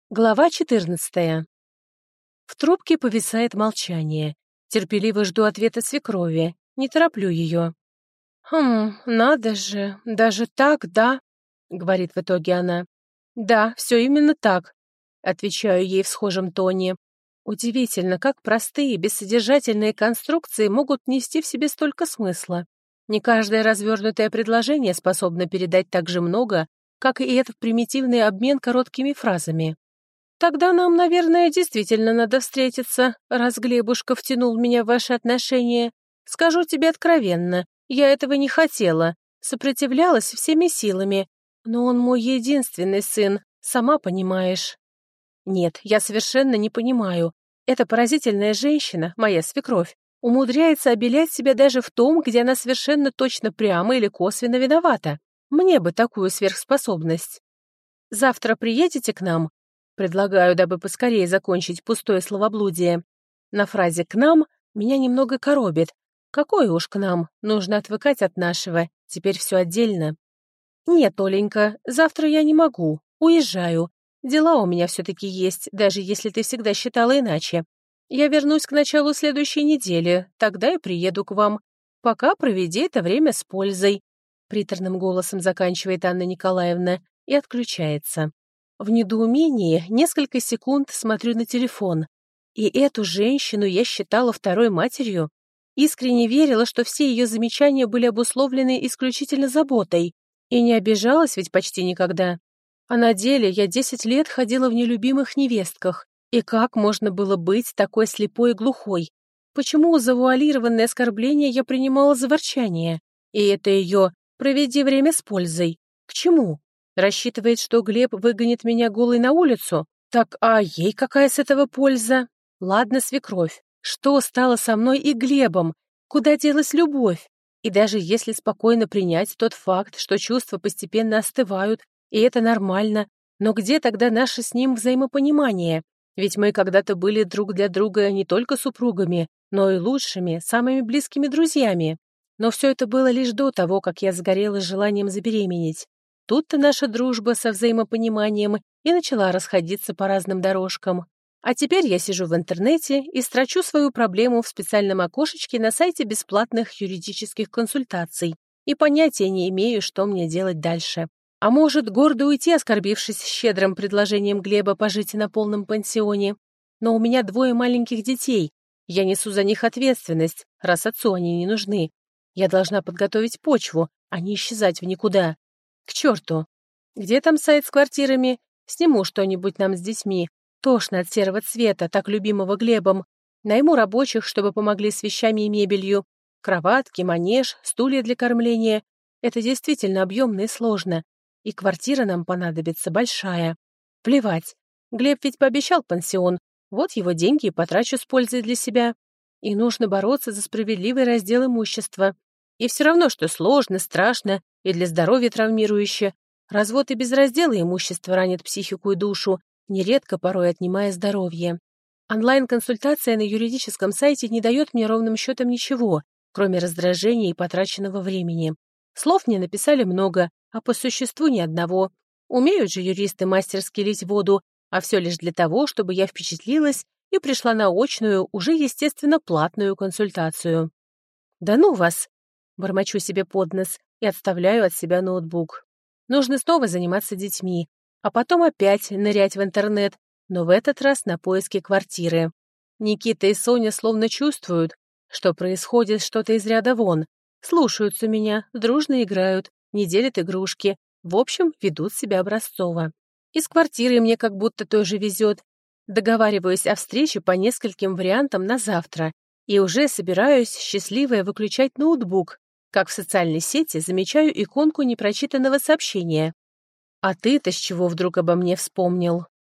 Глава 14. В трубке повисает молчание. Терпеливо жду ответа свекрови, не тороплю ее. Надо же, даже так, да?» — говорит в итоге она. «Да, все именно так», — отвечаю ей в схожем тоне. Удивительно, как простые, бессодержательные конструкции могут нести в себе столько смысла. Не каждое развернутое предложение способно передать так же много, как и этот примитивный обмен короткими фразами. «Тогда нам, наверное, действительно надо встретиться, раз Глебушка втянул меня в ваши отношения. Скажу тебе откровенно, я этого не хотела, сопротивлялась всеми силами, но он мой единственный сын, сама понимаешь». Нет, я совершенно не понимаю. Эта поразительная женщина, моя свекровь, умудряется обелять себя даже в том, где она совершенно точно прямо или косвенно виновата. Мне бы такую сверхспособность. «Завтра приедете к нам?» Предлагаю, дабы поскорее закончить пустое словоблудие. На фразе «к нам» меня немного коробит. Какое уж к нам, нужно отвыкать от нашего, теперь все отдельно. «Нет, Оленька, завтра я не могу, уезжаю. Дела у меня все-таки есть, даже если ты всегда считала иначе. Я вернусь к началу следующей недели, тогда и приеду к вам. Пока проведи это время с пользой», — приторным голосом заканчивает Анна Николаевна и отключается. В недоумении несколько секунд смотрю на телефон. И эту женщину я считала второй матерью. Искренне верила, что все ее замечания были обусловлены исключительно заботой. И не обижалась ведь почти никогда. А на деле я 10 лет ходила в нелюбимых невестках. И как можно было быть такой слепой и глухой? Почему завуалированное оскорбление я принимала за ворчание? И это ее «проведи время с пользой». К чему? Рассчитывает, что Глеб выгонит меня голой на улицу? Так, а ей какая с этого польза? Ладно, свекровь, что стало со мной и Глебом? Куда делась любовь? И даже если спокойно принять тот факт, что чувства постепенно остывают, и это нормально, но где тогда наше с ним взаимопонимание? Ведь мы когда-то были друг для друга не только супругами, но и лучшими, самыми близкими друзьями. Но все это было лишь до того, как я сгорела желанием забеременеть. Тут-то наша дружба со взаимопониманием и начала расходиться по разным дорожкам. А теперь я сижу в интернете и строчу свою проблему в специальном окошечке на сайте бесплатных юридических консультаций и понятия не имею, что мне делать дальше. А может, гордо уйти, оскорбившись щедрым предложением Глеба пожить на полном пансионе. Но у меня 2 маленьких детей. Я несу за них ответственность, раз отцу они не нужны. Я должна подготовить почву, а не исчезать в никуда. К черту! Где там сайт с квартирами? Сниму что-нибудь нам с детьми. Тошно от серого цвета, так любимого Глебом. Найму рабочих, чтобы помогли с вещами и мебелью. Кроватки, манеж, стулья для кормления. Это действительно объемно и сложно. И квартира нам понадобится большая. Плевать. Глеб ведь пообещал пансион. Вот его деньги и потрачу с пользой для себя. И нужно бороться за справедливый раздел имущества. И все равно, что сложно, страшно и для здоровья травмирующе. Развод и без раздела имущества ранит психику и душу, нередко порой отнимая здоровье. Онлайн-консультация на юридическом сайте не дает мне ровным счетом ничего, кроме раздражения и потраченного времени. Слов мне написали много, а по существу ни одного. Умеют же юристы мастерски лить воду, а все лишь для того, чтобы я впечатлилась и пришла на очную, уже, естественно, платную консультацию. «Да ну вас!» — бормочу себе под нос и отставляю от себя ноутбук. Нужно снова заниматься детьми, а потом опять нырять в интернет, но в этот раз на поиски квартиры. Никита и Соня словно чувствуют, что происходит что-то из ряда вон, слушаются меня, дружно играют, не делят игрушки, в общем, ведут себя образцово. И с квартирой мне как будто тоже везет. Договариваюсь о встрече по нескольким вариантам на завтра и уже собираюсь, счастливая, выключать ноутбук, как в социальной сети замечаю иконку непрочитанного сообщения. «А ты-то с чего вдруг обо мне вспомнил?»